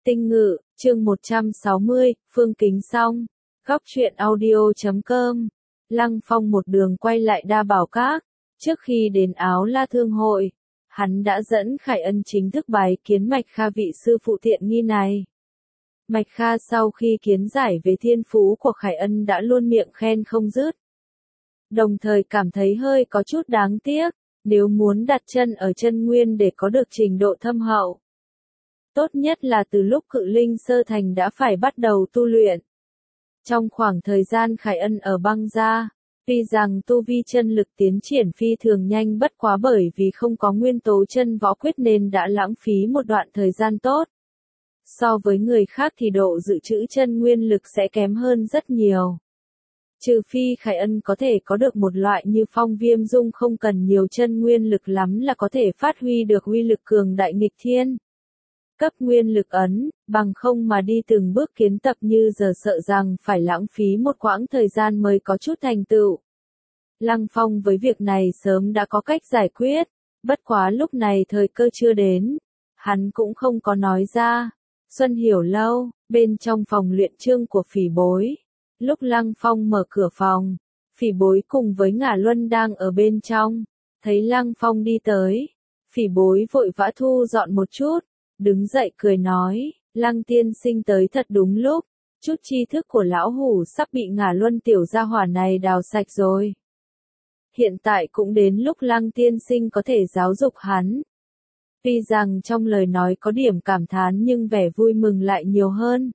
Tinh Ngự, chương 160, Phương Kính Song. Góc truyện audio.com. Lăng Phong một đường quay lại Đa Bảo Các. Trước khi đến Áo La Thương Hội, hắn đã dẫn Khải Ân chính thức bái kiến Mạch Kha vị sư phụ tiện nghi này. Mạch Kha sau khi kiến giải về thiên phú của Khải Ân đã luôn miệng khen không dứt. Đồng thời cảm thấy hơi có chút đáng tiếc, nếu muốn đặt chân ở chân nguyên để có được trình độ thâm hậu. Tốt nhất là từ lúc Cự Linh sơ thành đã phải bắt đầu tu luyện. Trong khoảng thời gian Khải Ân ở băng gia, tuy rằng tu vi chân lực tiến triển phi thường nhanh bất quá bởi vì không có nguyên tố chân võ quyết nên đã lãng phí một đoạn thời gian tốt. So với người khác thì độ dự trữ chân nguyên lực sẽ kém hơn rất nhiều. Trừ phi Khải Ân có thể có được một loại như Phong Viêm Dung không cần nhiều chân nguyên lực lắm là có thể phát huy được uy lực cường đại nghịch thiên. Cấp nguyên lực ấn, bằng không mà đi từng bước kiến tập như giờ sợ rằng phải lãng phí một quãng thời gian mới có chút thành tựu. Lăng Phong với việc này sớm đã có cách giải quyết, bất quá lúc này thời cơ chưa đến, hắn cũng không có nói ra. Xuân Hiểu Lâu, bên trong phòng luyện chương của Phỉ Bối. Lúc Lăng Phong mở cửa phòng, Phỉ Bối cùng với Ngả Luân đang ở bên trong, thấy Lăng Phong đi tới, Phỉ Bối vội vã thu dọn một chút. Đứng dậy cười nói, Lăng tiên sinh tới thật đúng lúc, chút tri thức của lão hủ sắp bị Ngả Luân tiểu gia hỏa này đào sạch rồi. Hiện tại cũng đến lúc Lăng tiên sinh có thể giáo dục hắn. Tuy rằng trong lời nói có điểm cảm thán nhưng vẻ vui mừng lại nhiều hơn.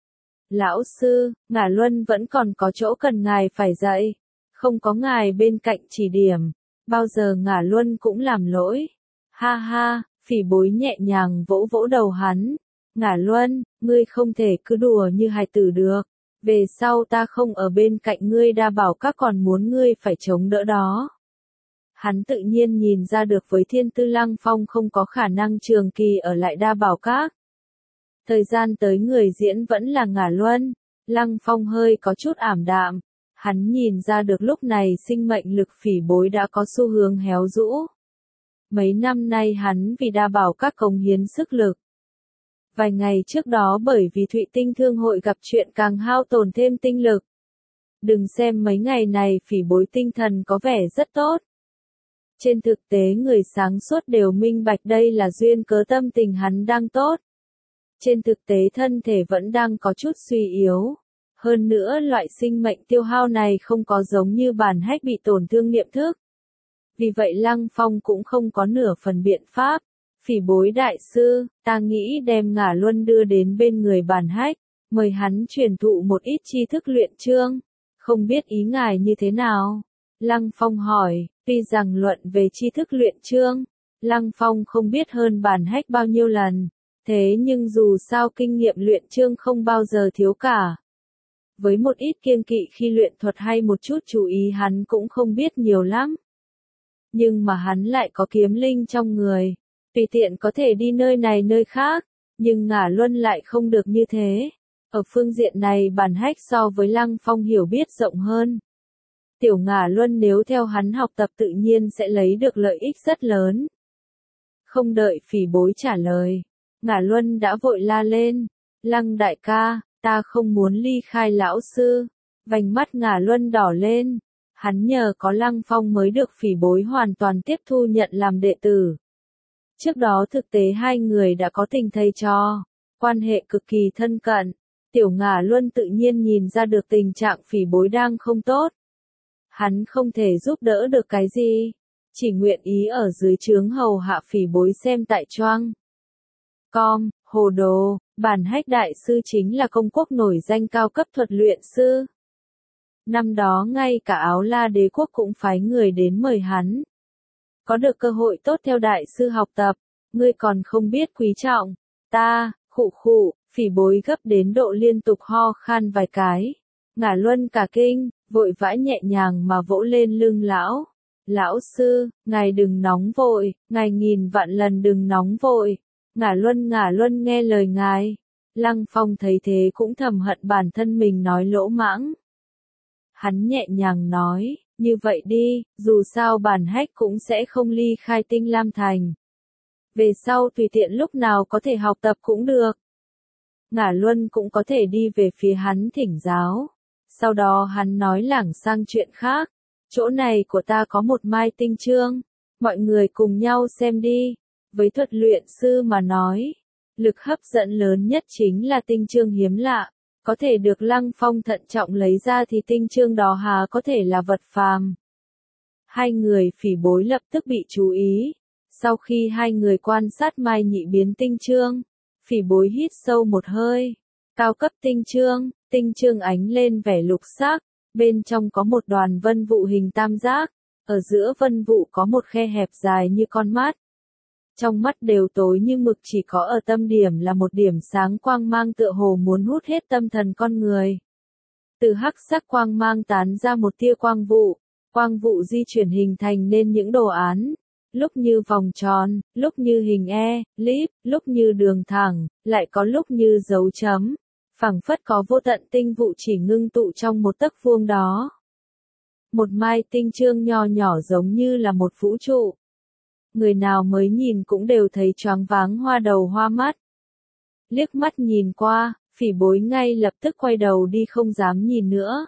Lão sư, Ngả Luân vẫn còn có chỗ cần ngài phải dạy, không có ngài bên cạnh chỉ điểm, bao giờ Ngả Luân cũng làm lỗi. Ha ha. Phỉ Bối nhẹ nhàng vỗ vỗ đầu hắn. Ngả Luân, ngươi không thể cứ đùa như hài tử được. Về sau ta không ở bên cạnh ngươi Đa Bảo Các còn muốn ngươi phải chống đỡ đó. Hắn tự nhiên nhìn ra được với thiên tư Lăng Phong không có khả năng trường kỳ ở lại Đa Bảo Các. Thời gian tới người diễn vẫn là Ngả Luân. Lăng Phong hơi có chút ảm đạm. Hắn nhìn ra được lúc này sinh mệnh lực Phỉ Bối đã có xu hướng héo rũ. Mấy năm nay hắn vì Đa Bảo Các cống hiến sức lực. Vài ngày trước đó bởi vì Thụy Tinh Thương hội gặp chuyện càng hao tổn thêm tinh lực. Đừng xem mấy ngày này Phỉ Bối tinh thần có vẻ rất tốt. Trên thực tế người sáng suốt đều minh bạch đây là duyên cớ tâm tình hắn đang tốt. Trên thực tế thân thể vẫn đang có chút suy yếu. Hơn nữa loại sinh mệnh tiêu hao này không có giống như Bản Hách bị tổn thương niệm thức. Vì vậy Lăng Phong cũng không có nửa phần biện pháp. Phỉ Bối đại sư, ta nghĩ đem Ngả Luân đưa đến bên người Bản Hách, mời hắn truyền thụ một ít tri thức luyện chương. Không biết ý ngài như thế nào? Lăng Phong hỏi, tuy rằng luận về tri thức luyện chương, Lăng Phong không biết hơn Bản Hách bao nhiêu lần, thế nhưng dù sao kinh nghiệm luyện chương không bao giờ thiếu cả. Với một ít kiêng kỵ khi luyện thuật hay một chút chú ý hắn cũng không biết nhiều lắm. Nhưng mà hắn lại có kiếm linh trong người, tùy tiện có thể đi nơi này nơi khác, nhưng Ngả Luân lại không được như thế. Ở phương diện này Bản Hách so với Lăng Phong hiểu biết rộng hơn. Tiểu Ngả Luân nếu theo hắn học tập tự nhiên sẽ lấy được lợi ích rất lớn. Không đợi Phỉ Bối trả lời, Ngả Luân đã vội la lên, Lăng đại ca, ta không muốn ly khai lão sư. Vành mắt Ngả Luân đỏ lên. Hắn nhờ có Lăng Phong mới được Phỉ Bối hoàn toàn tiếp thu nhận làm đệ tử. Trước đó thực tế hai người đã có tình thầy trò, quan hệ cực kỳ thân cận. Tiểu Ngả Luân tự nhiên nhìn ra được tình trạng Phỉ Bối đang không tốt. Hắn không thể giúp đỡ được cái gì, chỉ nguyện ý ở dưới trướng hầu hạ Phỉ Bối xem tại choang. Hồ đồ, Bản Hách đại sư chính là công quốc nổi danh cao cấp thuật luyện sư. Năm đó ngay cả Áo La đế quốc cũng phái người đến mời hắn. Có được cơ hội tốt theo đại sư học tập, ngươi còn không biết quý trọng. Ta, khụ, Phỉ Bối gấp đến độ liên tục ho khan vài cái. Ngả Luân cả kinh, vội vã nhẹ nhàng mà vỗ lên lưng lão. Lão sư, ngài đừng nóng vội, ngài nghìn vạn lần đừng nóng vội. Ngả Luân nghe lời ngài. Lăng Phong thấy thế cũng thầm hận bản thân mình nói lỗ mãng. Hắn nhẹ nhàng nói, như vậy đi, dù sao Bản Hách cũng sẽ không ly khai Tinh Lam Thành. Về sau tùy tiện lúc nào có thể học tập cũng được. Ngả Luân cũng có thể đi về phía hắn thỉnh giáo. Sau đó hắn nói lảng sang chuyện khác. Chỗ này của ta có một mai tinh chương. Mọi người cùng nhau xem đi. Với thuật luyện sư mà nói, lực hấp dẫn lớn nhất chính là tinh chương hiếm lạ. Có thể được Lăng Phong thận trọng lấy ra thì tinh chương đó hà có thể là vật phàm. Hai người Phỉ Bối lập tức bị chú ý. Sau khi hai người quan sát mai nhị biến tinh chương, Phỉ Bối hít sâu một hơi. Cao cấp tinh chương ánh lên vẻ lục sắc, bên trong có một đoàn vân vụ hình tam giác, ở giữa vân vụ có một khe hẹp dài như con mắt. Trong mắt đều tối như mực, chỉ có ở tâm điểm là một điểm sáng quang mang tựa hồ muốn hút hết tâm thần con người. Từ hắc sắc quang mang tán ra một tia quang vụ di chuyển hình thành nên những đồ án, lúc như vòng tròn, lúc như hình elip, lúc như đường thẳng, lại có lúc như dấu chấm, phảng phất có vô tận tinh vụ chỉ ngưng tụ trong một tấc vuông đó. Một mai tinh chương nho nhỏ giống như là một vũ trụ. Người nào mới nhìn cũng đều thấy choáng váng hoa đầu hoa mắt. Liếc mắt nhìn qua, Phỉ Bối ngay lập tức quay đầu đi không dám nhìn nữa.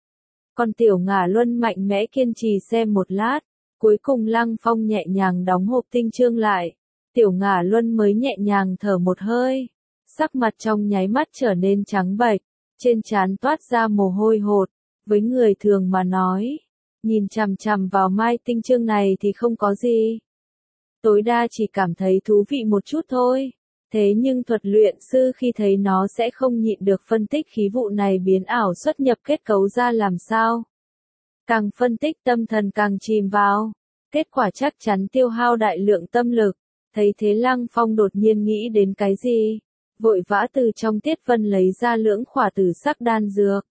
Còn Tiểu Ngả Luân mạnh mẽ kiên trì xem một lát, cuối cùng Lăng Phong nhẹ nhàng đóng hộp tinh chương lại. Tiểu Ngả Luân mới nhẹ nhàng thở một hơi, sắc mặt trong nháy mắt trở nên trắng bệch, trên trán toát ra mồ hôi hột. Với người thường mà nói, nhìn chằm chằm vào mai tinh chương này thì không có gì. Tối đa chỉ cảm thấy thú vị một chút thôi. Thế nhưng thuật luyện sư khi thấy nó sẽ không nhịn được phân tích khí vụ này biến ảo xuất nhập kết cấu ra làm sao. Càng phân tích tâm thần càng chìm vào. Kết quả chắc chắn tiêu hao đại lượng tâm lực. Thấy thế Lăng Phong đột nhiên nghĩ đến cái gì. Vội vã từ trong tiết vân lấy ra lưỡng khỏa tử sắc đan dược.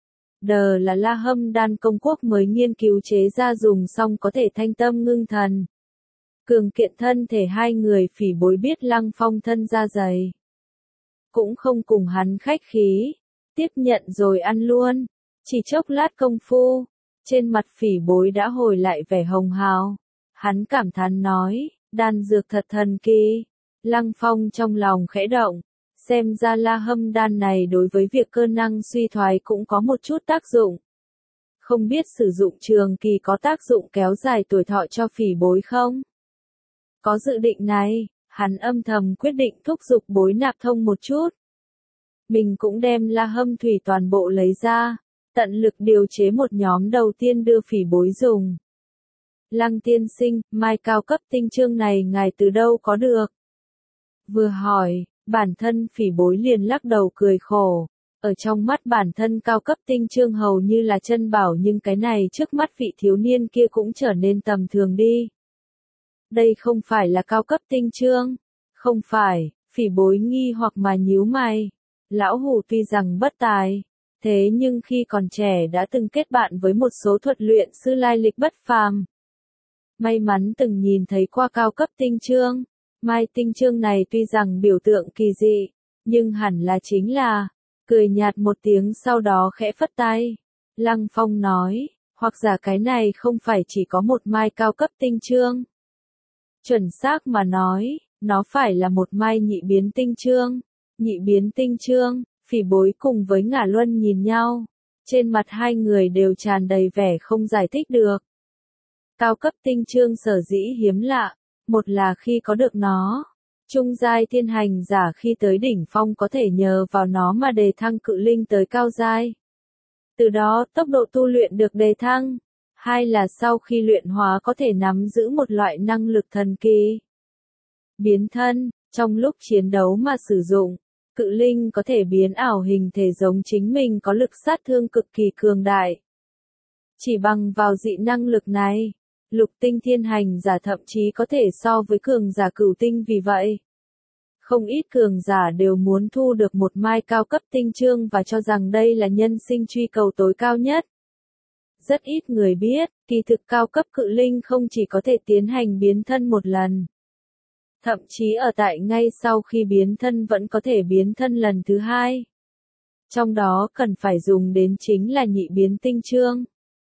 Đờ là La Hâm đan công quốc mới nghiên cứu chế ra dùng xong có thể thanh tâm ngưng thần. Cường kiện thân thể hai người Phỉ Bối biết Lăng Phong thân da dày. Cũng không cùng hắn khách khí. Tiếp nhận rồi ăn luôn. Chỉ chốc lát công phu. Trên mặt Phỉ Bối đã hồi lại vẻ hồng hào. Hắn cảm thán nói, đan dược thật thần kỳ. Lăng Phong trong lòng khẽ động. Xem ra La Hâm đan này đối với việc cơ năng suy thoái cũng có một chút tác dụng. Không biết sử dụng trường kỳ có tác dụng kéo dài tuổi thọ cho Phỉ Bối không? Có dự định này, hắn âm thầm quyết định thúc giục Bối Nạp Thông một chút. Mình cũng đem La Hâm thủy toàn bộ lấy ra, tận lực điều chế một nhóm đầu tiên đưa Phỉ Bối dùng. Lăng tiên sinh, mai cao cấp tinh chương này ngài từ đâu có được? Vừa hỏi, bản thân Phỉ Bối liền lắc đầu cười khổ. Ở trong mắt bản thân cao cấp tinh chương hầu như là chân bảo, nhưng cái này trước mắt vị thiếu niên kia cũng trở nên tầm thường đi. Đây không phải là cao cấp tinh chương. Không phải, Phỉ Bối nghi hoặc mà nhíu mày. Lão Hủ tuy rằng bất tài, thế nhưng khi còn trẻ đã từng kết bạn với một số thuật luyện sư lai lịch bất phàm. May mắn từng nhìn thấy qua cao cấp tinh chương. Mai tinh chương này tuy rằng biểu tượng kỳ dị, nhưng hẳn là chính là, cười nhạt một tiếng sau đó khẽ phất tay. Lăng Phong nói, hoặc giả cái này không phải chỉ có một mai cao cấp tinh chương. Chuẩn xác mà nói, nó phải là một mai nhị biến tinh chương. Nhị biến tinh chương, Phỉ Bối cùng với Ngả Luân nhìn nhau. Trên mặt hai người đều tràn đầy vẻ không giải thích được. Cao cấp tinh chương sở dĩ hiếm lạ, một là khi có được nó, trung giai thiên hành giả khi tới đỉnh phong có thể nhờ vào nó mà đề thăng cự linh tới cao giai. Từ đó tốc độ tu luyện được đề thăng. Hai là sau khi luyện hóa có thể nắm giữ một loại năng lực thần kỳ. Biến thân, trong lúc chiến đấu mà sử dụng, cự linh có thể biến ảo hình thể giống chính mình, có lực sát thương cực kỳ cường đại. Chỉ bằng vào dị năng lực này, lục tinh thiên hành giả thậm chí có thể so với cường giả cửu tinh, vì vậy không ít cường giả đều muốn thu được một mai cao cấp tinh chương và cho rằng đây là nhân sinh truy cầu tối cao nhất. Rất ít người biết, kỳ thực cao cấp cự linh không chỉ có thể tiến hành biến thân một lần. Thậm chí ở tại ngay sau khi biến thân vẫn có thể biến thân lần thứ hai. Trong đó cần phải dùng đến chính là nhị biến tinh chương.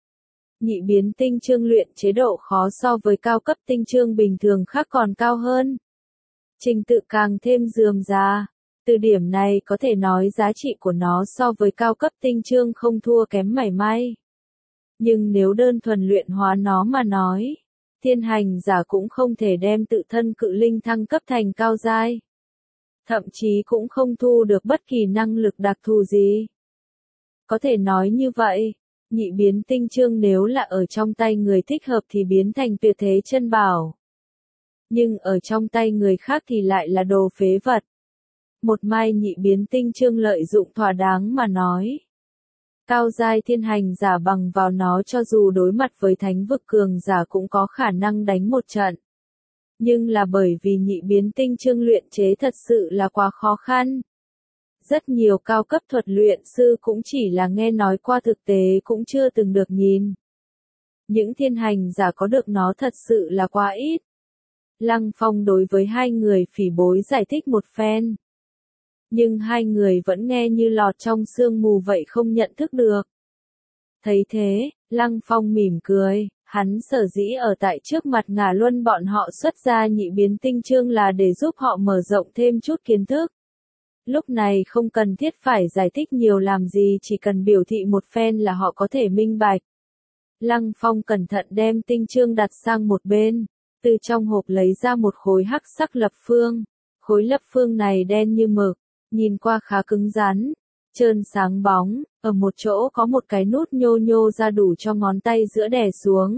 Nhị biến tinh chương luyện chế độ khó so với cao cấp tinh chương bình thường khác còn cao hơn. Trình tự càng thêm rườm rà. Từ điểm này có thể nói giá trị của nó so với cao cấp tinh chương không thua kém mảy may. Nhưng nếu đơn thuần luyện hóa nó mà nói, thiên hành giả cũng không thể đem tự thân cự linh thăng cấp thành cao giai. Thậm chí cũng không thu được bất kỳ năng lực đặc thù gì. Có thể nói như vậy, nhị biến tinh chương nếu là ở trong tay người thích hợp thì biến thành tuyệt thế chân bảo. Nhưng ở trong tay người khác thì lại là đồ phế vật. Một mai nhị biến tinh chương lợi dụng thỏa đáng mà nói. Cao giai thiên hành giả bằng vào nó cho dù đối mặt với thánh vực cường giả cũng có khả năng đánh một trận. Nhưng là bởi vì nhị biến tinh chương luyện chế thật sự là quá khó khăn. Rất nhiều cao cấp thuật luyện sư cũng chỉ là nghe nói qua thực tế cũng chưa từng được nhìn. Những thiên hành giả có được nó thật sự là quá ít. Lăng Phong đối với hai người phỉ bối giải thích một phen. Nhưng hai người vẫn nghe như lọt trong sương mù vậy không nhận thức được. Thấy thế, Lăng Phong mỉm cười, hắn sở dĩ ở tại trước mặt Ngả Luân bọn họ xuất ra nhị biến tinh chương là để giúp họ mở rộng thêm chút kiến thức. Lúc này không cần thiết phải giải thích nhiều làm gì, chỉ cần biểu thị một phen là họ có thể minh bạch. Lăng Phong cẩn thận đem tinh chương đặt sang một bên, từ trong hộp lấy ra một khối hắc sắc lập phương. Khối lập phương này đen như mực, nhìn qua khá cứng rắn, trơn sáng bóng, ở một chỗ có một cái nút nhô nhô ra đủ cho ngón tay giữa đè xuống.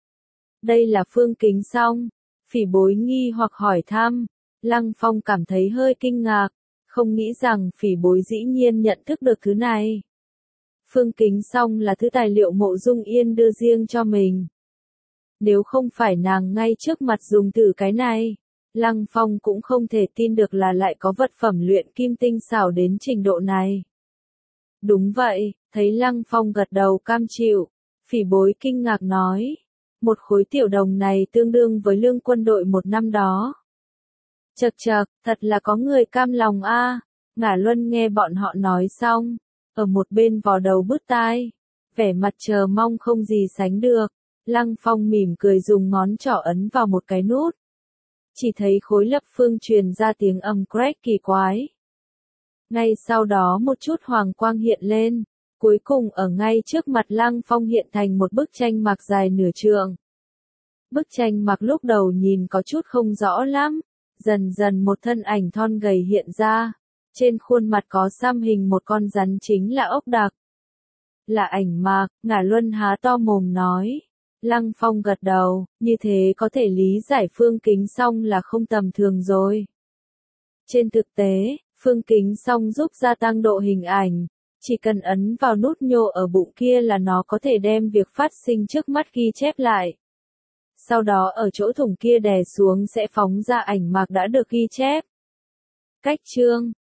Đây là phương kính song, phỉ bối nghi hoặc hỏi thăm. Lăng Phong cảm thấy hơi kinh ngạc, không nghĩ rằng phỉ bối dĩ nhiên nhận thức được thứ này. Phương kính song là thứ tài liệu Mộ Dung Yên đưa riêng cho mình. Nếu không phải nàng ngay trước mặt dùng thử cái này, Lăng Phong cũng không thể tin được là lại có vật phẩm luyện kim tinh xảo đến trình độ này. Đúng vậy, thấy Lăng Phong gật đầu cam chịu, phỉ bối kinh ngạc nói. Một khối tiểu đồng này tương đương với lương quân đội một năm đó. Chậc chậc, thật là có người cam lòng a. Ngả Luân nghe bọn họ nói xong, ở một bên vò đầu bứt tai, vẻ mặt chờ mong không gì sánh được. Lăng Phong mỉm cười dùng ngón trỏ ấn vào một cái nút. Chỉ thấy khối lập phương truyền ra tiếng ầm crack kỳ quái. Ngay sau đó một chút hoàng quang hiện lên, cuối cùng ở ngay trước mặt Lăng Phong hiện thành một bức tranh mạc dài nửa trượng. Bức tranh mạc lúc đầu nhìn có chút không rõ lắm, dần dần một thân ảnh thon gầy hiện ra, trên khuôn mặt có xăm hình một con rắn chính là ốc đặc. Là ảnh mạc, Ngả Luân há to mồm nói. Lăng Phong gật đầu, như thế có thể lý giải phương kính song là không tầm thường rồi. Trên thực tế, phương kính song giúp gia tăng độ hình ảnh, chỉ cần ấn vào nút nhô ở bụng kia là nó có thể đem việc phát sinh trước mắt ghi chép lại. Sau đó ở chỗ thủng kia đè xuống sẽ phóng ra ảnh mạc đã được ghi chép. Cách chương